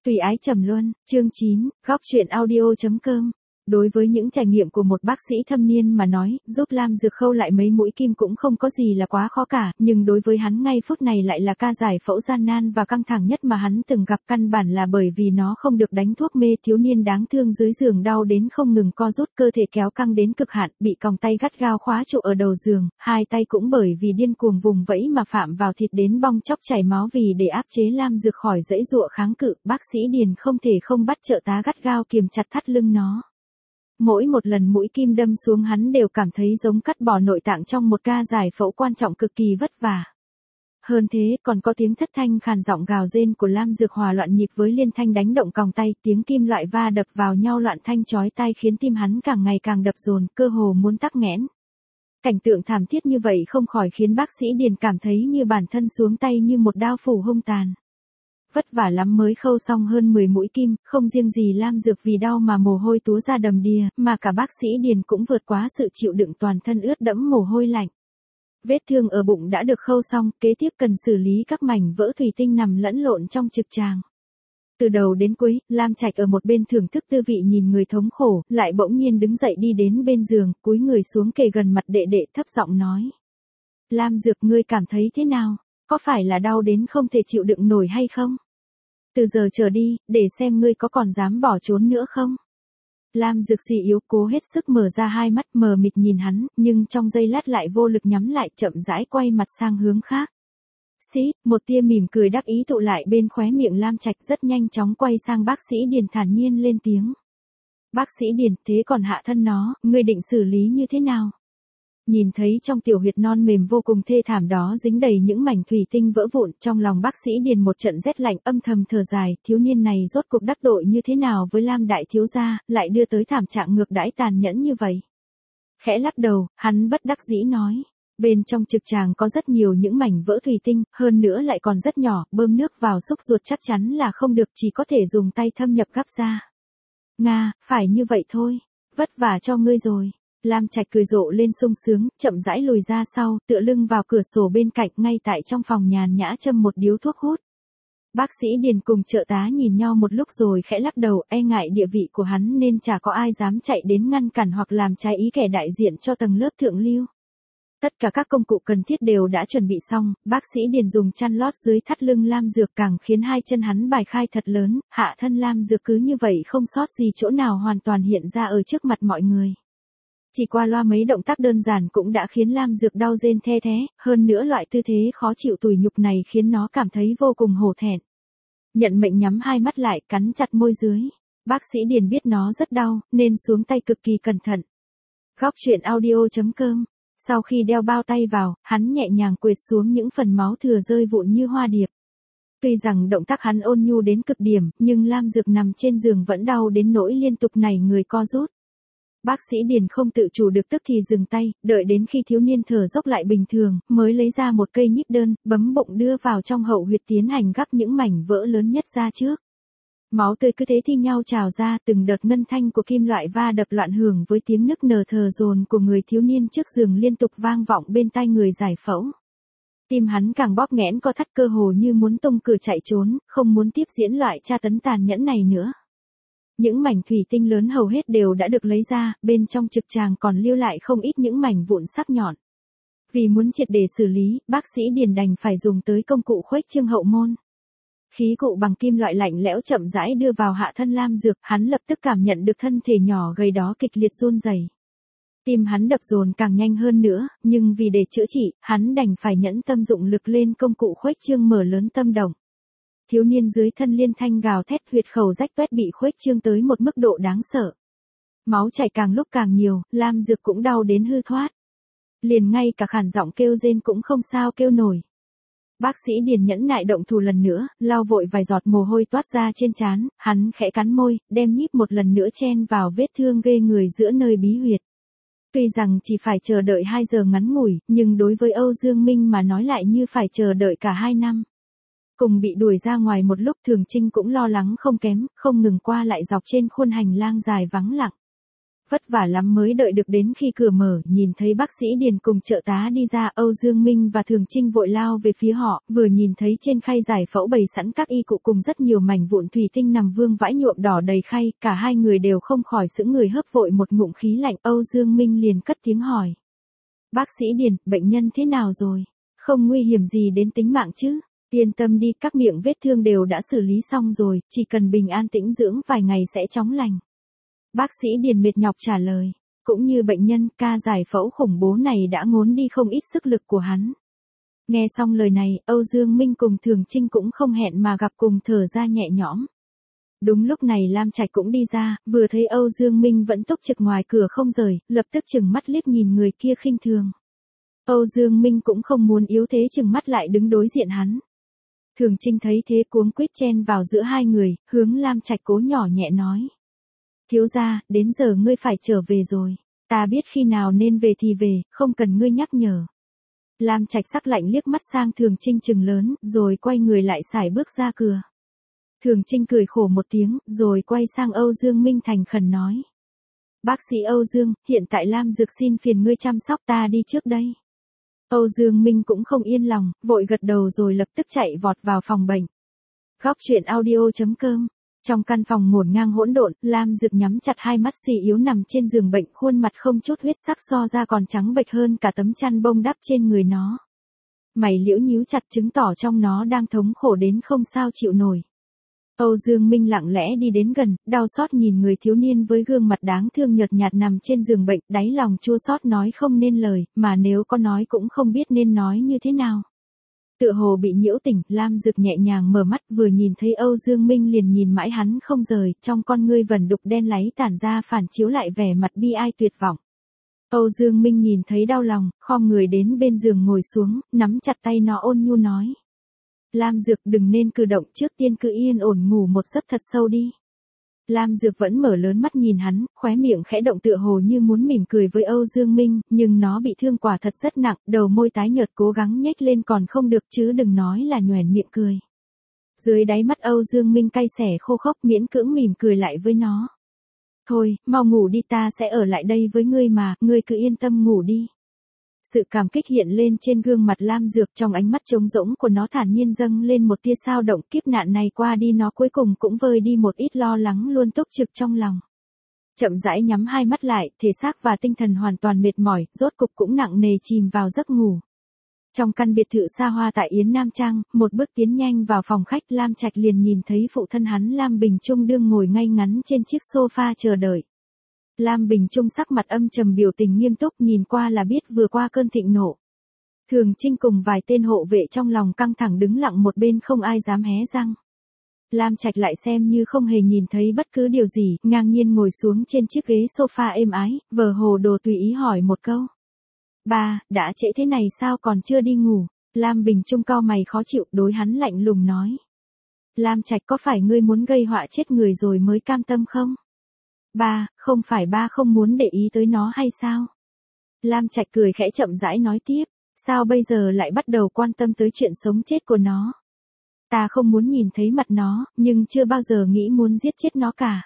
Tùy ái trầm luân, chương 9, góc truyện audio.com. Đối với những trải nghiệm của một bác sĩ thâm niên mà nói, giúp Lam Dược khâu lại mấy mũi kim cũng không có gì là quá khó cả, nhưng đối với hắn ngay phút này lại là ca giải phẫu gian nan và căng thẳng nhất mà hắn từng gặp, căn bản là bởi vì nó không được đánh thuốc mê. Thiếu niên đáng thương dưới giường đau đến không ngừng co rút, cơ thể kéo căng đến cực hạn, bị còng tay gắt gao khóa trụ ở đầu giường, hai tay cũng bởi vì điên cuồng vùng vẫy mà phạm vào thịt đến bong chóc chảy máu. Vì để áp chế Lam Dược khỏi giãy giụa kháng cự, bác sĩ Điền không thể không bắt trợ tá gắt gao kiềm chặt thắt lưng nó. Mỗi một lần mũi kim đâm xuống hắn đều cảm thấy giống cắt bỏ nội tạng trong một ca giải phẫu quan trọng cực kỳ vất vả. Hơn thế, còn có tiếng thất thanh khàn giọng gào rên của Lam Dược hòa loạn nhịp với liên thanh đánh động còng tay, tiếng kim loại va đập vào nhau loạn thanh chói tai khiến tim hắn càng ngày càng đập dồn, cơ hồ muốn tắc nghẽn. Cảnh tượng thảm thiết như vậy không khỏi khiến bác sĩ Điền cảm thấy như bản thân xuống tay như một đao phủ hung tàn. Vất vả lắm mới khâu xong hơn 10 mũi kim, không riêng gì Lam Dược vì đau mà mồ hôi túa ra đầm đìa, mà cả bác sĩ Điền cũng vượt quá sự chịu đựng, toàn thân ướt đẫm mồ hôi lạnh. Vết thương ở bụng đã được khâu xong, kế tiếp cần xử lý các mảnh vỡ thủy tinh nằm lẫn lộn trong trực tràng. Từ đầu đến cuối, Lam Trạch ở một bên thưởng thức tư vị nhìn người thống khổ, lại bỗng nhiên đứng dậy đi đến bên giường, cúi người xuống kề gần mặt đệ đệ thấp giọng nói. Lam Dược, ngươi cảm thấy thế nào? Có phải là đau đến không thể chịu đựng nổi hay không? Từ giờ trở đi, để xem ngươi có còn dám bỏ trốn nữa không? Lam Dược suy yếu cố hết sức mở ra hai mắt mờ mịt nhìn hắn, nhưng trong giây lát lại vô lực nhắm lại, chậm rãi quay mặt sang hướng khác. Một tia mỉm cười đắc ý tụ lại bên khóe miệng Lam Trạch, rất nhanh chóng quay sang bác sĩ Điền thản nhiên lên tiếng. Bác sĩ Điền, thế còn hạ thân nó, ngươi định xử lý như thế nào? Nhìn thấy trong tiểu huyệt non mềm vô cùng thê thảm đó dính đầy những mảnh thủy tinh vỡ vụn, trong lòng bác sĩ Điền một trận rét lạnh, âm thầm thở dài, thiếu niên này rốt cuộc đắc tội như thế nào với Lam đại thiếu gia, lại đưa tới thảm trạng ngược đãi tàn nhẫn như vậy. Khẽ lắc đầu, hắn bất đắc dĩ nói, bên trong trực tràng có rất nhiều những mảnh vỡ thủy tinh, hơn nữa lại còn rất nhỏ, bơm nước vào xúc ruột chắc chắn là không được, chỉ có thể dùng tay thâm nhập gắp ra. Nga, phải như vậy thôi, vất vả cho ngươi rồi. Lam Trạch cười rộ lên sung sướng, chậm rãi lùi ra sau, tựa lưng vào cửa sổ bên cạnh, ngay tại trong phòng nhàn nhã châm một điếu thuốc hút. Bác sĩ Điền cùng trợ tá nhìn nhau một lúc rồi khẽ lắc đầu, e ngại địa vị của hắn nên chả có ai dám chạy đến ngăn cản hoặc làm trái ý kẻ đại diện cho tầng lớp thượng lưu. Tất cả các công cụ cần thiết đều đã chuẩn bị xong, bác sĩ Điền dùng chăn lót dưới thắt lưng Lam Dược, càng khiến hai chân hắn bài khai thật lớn, hạ thân Lam Dược cứ như vậy không sót gì chỗ nào hoàn toàn hiện ra ở trước mặt mọi người. Chỉ qua loa mấy động tác đơn giản cũng đã khiến Lam Dược đau rên the thé, hơn nữa loại tư thế khó chịu tủi nhục này khiến nó cảm thấy vô cùng hổ thẹn. Nhận mệnh nhắm hai mắt lại, cắn chặt môi dưới. Bác sĩ Điền biết nó rất đau, nên xuống tay cực kỳ cẩn thận. Góc truyện audio.com. Sau khi đeo bao tay vào, hắn nhẹ nhàng quệt xuống những phần máu thừa rơi vụn như hoa điệp. Tuy rằng động tác hắn ôn nhu đến cực điểm, nhưng Lam Dược nằm trên giường vẫn đau đến nỗi liên tục nảy người co rút. Bác sĩ Điền không tự chủ được tức thì dừng tay, đợi đến khi thiếu niên thở dốc lại bình thường, mới lấy ra một cây nhíp đơn, bấm bụng đưa vào trong hậu huyệt tiến hành gắp những mảnh vỡ lớn nhất ra trước. Máu tươi cứ thế thi nhau trào ra, từng đợt ngân thanh của kim loại va đập loạn hưởng với tiếng nức nở thờ dồn của người thiếu niên trước giường liên tục vang vọng bên tai người giải phẫu. Tim hắn càng bóp nghẽn co thắt, cơ hồ như muốn tung cửa chạy trốn, không muốn tiếp diễn loại tra tấn tàn nhẫn này nữa. Những mảnh thủy tinh lớn hầu hết đều đã được lấy ra, bên trong trực tràng còn lưu lại không ít những mảnh vụn sắc nhọn. Vì muốn triệt để xử lý, bác sĩ Điền đành phải dùng tới công cụ khuếch trương hậu môn. Khí cụ bằng kim loại lạnh lẽo chậm rãi đưa vào hạ thân Lam Dược, hắn lập tức cảm nhận được thân thể nhỏ gầy đó kịch liệt run rẩy. Tim hắn đập dồn càng nhanh hơn nữa, nhưng vì để chữa trị, hắn đành phải nhẫn tâm dụng lực lên công cụ khuếch trương mở lớn tâm động. Thiếu niên dưới thân liên thanh gào thét, huyệt khẩu rách toét bị khuếch trương tới một mức độ đáng sợ. Máu chảy càng lúc càng nhiều, Lam Dược cũng đau đến hư thoát. Liền ngay cả khàn giọng kêu rên cũng không sao kêu nổi. Bác sĩ Điền nhẫn nại động thủ lần nữa, lau vội vài giọt mồ hôi toát ra trên trán, hắn khẽ cắn môi, đem nhíp một lần nữa chen vào vết thương ghê người giữa nơi bí huyệt. Tuy rằng chỉ phải chờ đợi 2 giờ ngắn ngủi, nhưng đối với Âu Dương Minh mà nói lại như phải chờ đợi cả 2 năm. Cùng bị đuổi ra ngoài một lúc, Thường Trinh cũng lo lắng không kém, không ngừng qua lại dọc trên khuôn hành lang dài vắng lặng. Vất vả lắm mới đợi được đến khi cửa mở, nhìn thấy bác sĩ Điền cùng trợ tá đi ra, Âu Dương Minh và Thường Trinh vội lao về phía họ, vừa nhìn thấy trên khay giải phẫu bày sẵn các y cụ cùng rất nhiều mảnh vụn thủy tinh nằm vương vãi nhuộm đỏ đầy khay, cả hai người đều không khỏi sững người, hớp vội một ngụm khí lạnh. Âu Dương Minh liền cất tiếng hỏi: "Bác sĩ Điền, bệnh nhân thế nào rồi? Không nguy hiểm gì đến tính mạng chứ?" "Yên tâm đi, các miệng vết thương đều đã xử lý xong rồi, chỉ cần bình an tĩnh dưỡng vài ngày sẽ chóng lành." Bác sĩ Điền mệt nhọc trả lời. Cũng như bệnh nhân, ca giải phẫu khủng bố này đã ngốn đi không ít sức lực của hắn. Nghe xong lời này, Âu Dương Minh cùng Thường Trinh cũng không hẹn mà gặp, cùng thở ra nhẹ nhõm. Đúng lúc này Lam Trạch cũng đi ra, vừa thấy Âu Dương Minh vẫn túc trực ngoài cửa không rời, lập tức chừng mắt liếc nhìn người kia khinh thường. Âu Dương Minh cũng không muốn yếu thế, chừng mắt lại đứng đối diện hắn. Thường Trinh thấy thế cuống quýt chen vào giữa hai người, hướng Lam Trạch cố nhỏ nhẹ nói: "Thiếu gia, đến giờ ngươi phải trở về rồi. Ta biết khi nào nên về thì về, không cần ngươi nhắc nhở." Lam Trạch sắc lạnh liếc mắt sang Thường Trinh trừng lớn, rồi quay người lại sải bước ra cửa. Thường Trinh cười khổ một tiếng, rồi quay sang Âu Dương Minh thành khẩn nói: "Bác sĩ Âu Dương, hiện tại Lam Dược xin phiền ngươi chăm sóc, ta đi trước đây." Âu Dương Minh cũng không yên lòng, vội gật đầu rồi lập tức chạy vọt vào phòng bệnh. Góc truyện audio.com. Trong căn phòng ngổn ngang hỗn độn, Lam Dược nhắm chặt hai mắt suy yếu nằm trên giường bệnh, khuôn mặt không chút huyết sắc, so ra còn trắng bệch hơn cả tấm chăn bông đắp trên người nó. Mày liễu nhíu chặt, chứng tỏ trong nó đang thống khổ đến không sao chịu nổi. Âu Dương Minh lặng lẽ đi đến gần, đau xót nhìn người thiếu niên với gương mặt đáng thương nhợt nhạt nằm trên giường bệnh, đáy lòng chua xót nói không nên lời, mà nếu có nói cũng không biết nên nói như thế nào. Tựa hồ bị nhiễu tỉnh, Lam Dược nhẹ nhàng mở mắt, vừa nhìn thấy Âu Dương Minh liền nhìn mãi hắn không rời, trong con ngươi vẩn đục đen láy tản ra phản chiếu lại vẻ mặt bi ai tuyệt vọng. Âu Dương Minh nhìn thấy đau lòng, khom người đến bên giường ngồi xuống, nắm chặt tay nó ôn nhu nói: "Lam Dược, đừng nên cử động, trước tiên cứ yên ổn ngủ một giấc thật sâu đi." Lam Dược vẫn mở lớn mắt nhìn hắn, khóe miệng khẽ động tựa hồ như muốn mỉm cười với Âu Dương Minh, nhưng nó bị thương quả thật rất nặng, đầu môi tái nhợt cố gắng nhếch lên còn không được chứ đừng nói là nhoẻn miệng cười. Dưới đáy mắt Âu Dương Minh cay xẻ khô khốc, miễn cưỡng mỉm cười lại với nó. "Thôi, mau ngủ đi, ta sẽ ở lại đây với ngươi mà, ngươi cứ yên tâm ngủ đi." Sự cảm kích hiện lên trên gương mặt Lam Dược, trong ánh mắt trống rỗng của nó thản nhiên dâng lên một tia dao động, kiếp nạn này qua đi nó cuối cùng cũng vơi đi một ít lo lắng luôn túc trực trong lòng. Chậm rãi nhắm hai mắt lại, thể xác và tinh thần hoàn toàn mệt mỏi, rốt cục cũng nặng nề chìm vào giấc ngủ. Trong căn biệt thự xa hoa tại Yến Nam Trang, một bước tiến nhanh vào phòng khách, Lam Trạch liền nhìn thấy phụ thân hắn Lam Bình Trung đương ngồi ngay ngắn trên chiếc sofa chờ đợi. Lam Bình Trung sắc mặt âm trầm, biểu tình nghiêm túc, nhìn qua là biết vừa qua cơn thịnh nộ. Thường Trinh cùng vài tên hộ vệ trong lòng căng thẳng đứng lặng một bên, không ai dám hé răng. Lam Trạch lại xem như không hề nhìn thấy bất cứ điều gì, ngang nhiên ngồi xuống trên chiếc ghế sofa êm ái, vờ hồ đồ tùy ý hỏi một câu: "Ba, đã trễ thế này sao còn chưa đi ngủ?" Lam Bình Trung cau mày khó chịu, đối hắn lạnh lùng nói: "Lam Trạch, có phải ngươi muốn gây họa chết người rồi mới cam tâm không?" "Ba, không phải ba không muốn để ý tới nó hay sao?" Lam Trạch cười khẽ chậm rãi nói tiếp: "Sao bây giờ lại bắt đầu quan tâm tới chuyện sống chết của nó?" "Ta không muốn nhìn thấy mặt nó, nhưng chưa bao giờ nghĩ muốn giết chết nó cả."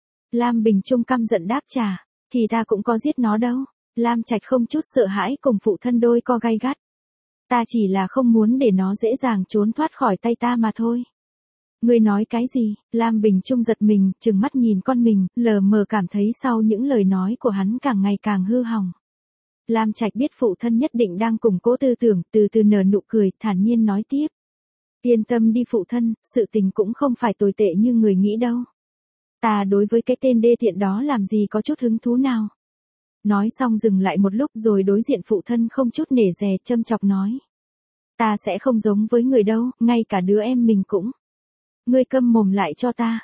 Lam Bình Trung căm giận đáp trả: "Thì ta cũng có giết nó đâu." Lam Trạch không chút sợ hãi cùng phụ thân đôi co gay gắt: "Ta chỉ là không muốn để nó dễ dàng trốn thoát khỏi tay ta mà thôi." "Ngươi nói cái gì?" Lam Bình Trung giật mình, trừng mắt nhìn con mình, lờ mờ cảm thấy sau những lời nói của hắn càng ngày càng hư hỏng. Lam Trạch biết phụ thân nhất định đang củng cố tư tưởng, từ từ nở nụ cười, thản nhiên nói tiếp: "Yên tâm đi phụ thân, sự tình cũng không phải tồi tệ như người nghĩ đâu. Ta đối với cái tên đê tiện đó làm gì có chút hứng thú nào." Nói xong dừng lại một lúc rồi đối diện phụ thân không chút nể dè, châm chọc nói: "Ta sẽ không giống với người đâu, ngay cả đứa em mình cũng. Ngươi câm mồm lại cho ta."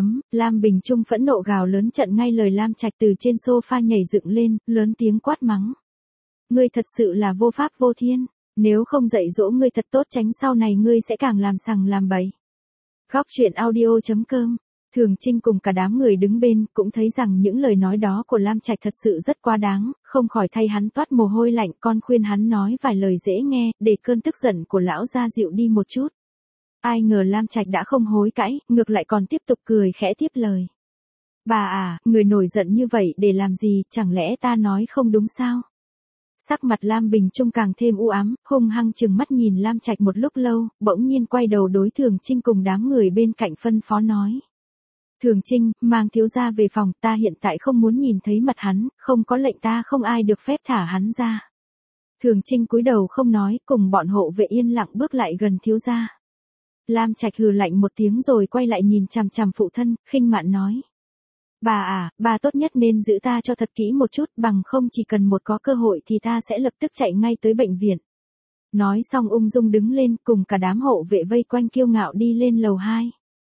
Lam Bình Trung phẫn nộ gào lớn chặn ngay lời Lam Trạch, từ trên sofa nhảy dựng lên, lớn tiếng quát mắng: "Ngươi thật sự là vô pháp vô thiên, nếu không dạy dỗ ngươi thật tốt, tránh sau này ngươi sẽ càng làm sằng làm bậy." Góc truyện audio.com. Thường Trinh cùng cả đám người đứng bên cũng thấy rằng những lời nói đó của Lam Trạch thật sự rất quá đáng, không khỏi thay hắn toát mồ hôi lạnh, con khuyên hắn nói vài lời dễ nghe, để cơn tức giận của lão gia dịu đi một chút. Ai ngờ Lam Trạch đã không hối cãi, ngược lại còn tiếp tục cười khẽ tiếp lời: Bà à, người nổi giận như vậy để làm gì, chẳng lẽ ta nói không đúng sao? Sắc mặt Lam Bình Trung càng thêm u ám, hung hăng chừng mắt nhìn Lam Trạch một lúc lâu, bỗng nhiên quay đầu đối Thường Trinh cùng đám người bên cạnh phân phó nói. Thường Trinh, mang thiếu gia về phòng, ta hiện tại không muốn nhìn thấy mặt hắn, không có lệnh ta không ai được phép thả hắn ra. Thường Trinh cúi đầu không nói, cùng bọn hộ vệ yên lặng bước lại gần thiếu gia. Lam Trạch hừ lạnh một tiếng rồi quay lại nhìn chằm chằm phụ thân, khinh mạn nói. Bà à, bà tốt nhất nên giữ ta cho thật kỹ một chút, bằng không chỉ cần một có cơ hội thì ta sẽ lập tức chạy ngay tới bệnh viện. Nói xong ung dung đứng lên cùng cả đám hộ vệ vây quanh kiêu ngạo đi lên lầu 2.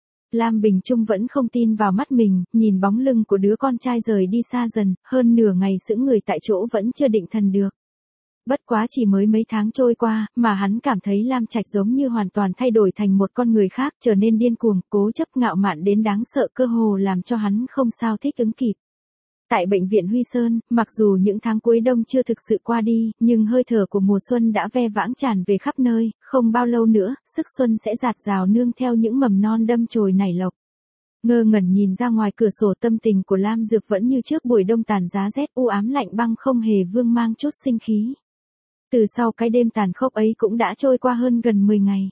Lam Bình Trung vẫn không tin vào mắt mình, nhìn bóng lưng của đứa con trai rời đi xa dần, hơn nửa ngày sững người tại chỗ vẫn chưa định thần được. Bất quá chỉ mới mấy tháng trôi qua, mà hắn cảm thấy Lam Trạch giống như hoàn toàn thay đổi thành một con người khác, trở nên điên cuồng, cố chấp ngạo mạn đến đáng sợ, cơ hồ làm cho hắn không sao thích ứng kịp. Tại bệnh viện Huy Sơn, mặc dù những tháng cuối đông chưa thực sự qua đi, nhưng hơi thở của mùa xuân đã ve vãng tràn về khắp nơi, không bao lâu nữa, sức xuân sẽ rạt rào nương theo những mầm non đâm chồi nảy lộc. Ngơ ngẩn nhìn ra ngoài cửa sổ, tâm tình của Lam Dược vẫn như trước buổi đông tàn giá rét u ám lạnh băng, không hề vương mang chút sinh khí. Từ sau cái đêm tàn khốc ấy cũng đã trôi qua hơn gần 10 ngày.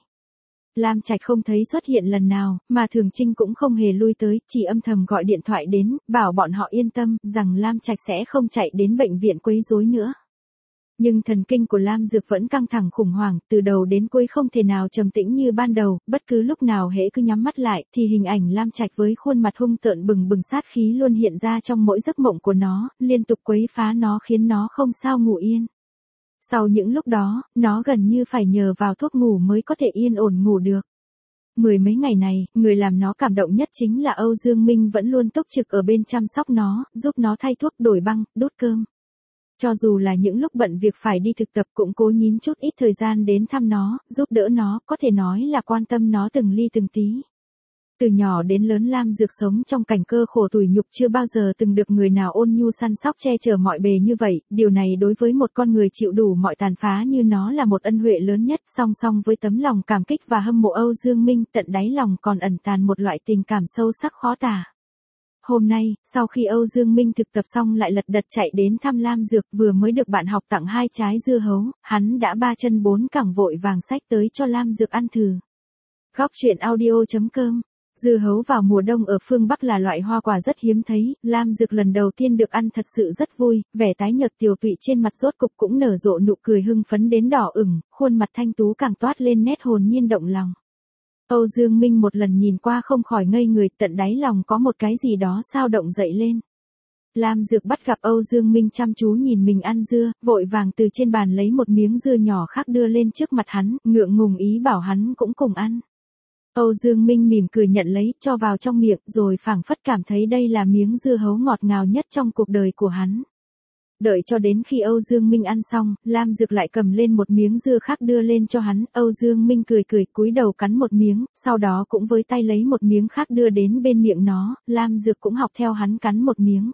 Lam Trạch không thấy xuất hiện lần nào, mà Thường Trinh cũng không hề lui tới, chỉ âm thầm gọi điện thoại đến, bảo bọn họ yên tâm, rằng Lam Trạch sẽ không chạy đến bệnh viện quấy rối nữa. Nhưng thần kinh của Lam Dược vẫn căng thẳng khủng hoảng, từ đầu đến cuối không thể nào trầm tĩnh như ban đầu, bất cứ lúc nào hễ cứ nhắm mắt lại, thì hình ảnh Lam Trạch với khuôn mặt hung tợn bừng bừng sát khí luôn hiện ra trong mỗi giấc mộng của nó, liên tục quấy phá nó khiến nó không sao ngủ yên. Sau những lúc đó, nó gần như phải nhờ vào thuốc ngủ mới có thể yên ổn ngủ được. Mười mấy ngày này, người làm nó cảm động nhất chính là Âu Dương Minh vẫn luôn túc trực ở bên chăm sóc nó, giúp nó thay thuốc, đổi băng, đút cơm. Cho dù là những lúc bận việc phải đi thực tập cũng cố nhín chút ít thời gian đến thăm nó, giúp đỡ nó, có thể nói là quan tâm nó từng ly từng tí. Từ nhỏ đến lớn Lam Dược sống trong cảnh cơ khổ tủi nhục, chưa bao giờ từng được người nào ôn nhu săn sóc che chở mọi bề như vậy, điều này đối với một con người chịu đủ mọi tàn phá như nó là một ân huệ lớn nhất. Song song với tấm lòng cảm kích và hâm mộ Âu Dương Minh, tận đáy lòng còn ẩn tàng một loại tình cảm sâu sắc khó tả. Hôm nay, sau khi Âu Dương Minh thực tập xong lại lật đật chạy đến thăm Lam Dược, vừa mới được bạn học tặng 2 trái dưa hấu, hắn đã 3 chân 4 cẳng vội vàng xách tới cho Lam Dược ăn thử. Góc truyện audio.com. Dưa hấu vào mùa đông ở phương Bắc là loại hoa quả rất hiếm thấy, Lam Dược lần đầu tiên được ăn thật sự rất vui, vẻ tái nhợt tiều tụy trên mặt rốt cục cũng nở rộ nụ cười hưng phấn đến đỏ ửng, khuôn mặt thanh tú càng toát lên nét hồn nhiên động lòng. Âu Dương Minh một lần nhìn qua không khỏi ngây người, tận đáy lòng có một cái gì đó xao động dậy lên. Lam Dược bắt gặp Âu Dương Minh chăm chú nhìn mình ăn dưa, vội vàng từ trên bàn lấy một miếng dưa nhỏ khác đưa lên trước mặt hắn, ngượng ngùng ý bảo hắn cũng cùng ăn. Âu Dương Minh mỉm cười nhận lấy, cho vào trong miệng, rồi phảng phất cảm thấy đây là miếng dưa hấu ngọt ngào nhất trong cuộc đời của hắn. Đợi cho đến khi Âu Dương Minh ăn xong, Lam Dược lại cầm lên một miếng dưa khác đưa lên cho hắn, Âu Dương Minh cười cười cúi đầu cắn một miếng, sau đó cũng với tay lấy một miếng khác đưa đến bên miệng nó, Lam Dược cũng học theo hắn cắn một miếng.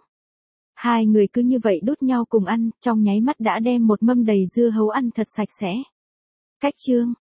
Hai người cứ như vậy đút nhau cùng ăn, trong nháy mắt đã đem một mâm đầy dưa hấu ăn thật sạch sẽ. Cách chương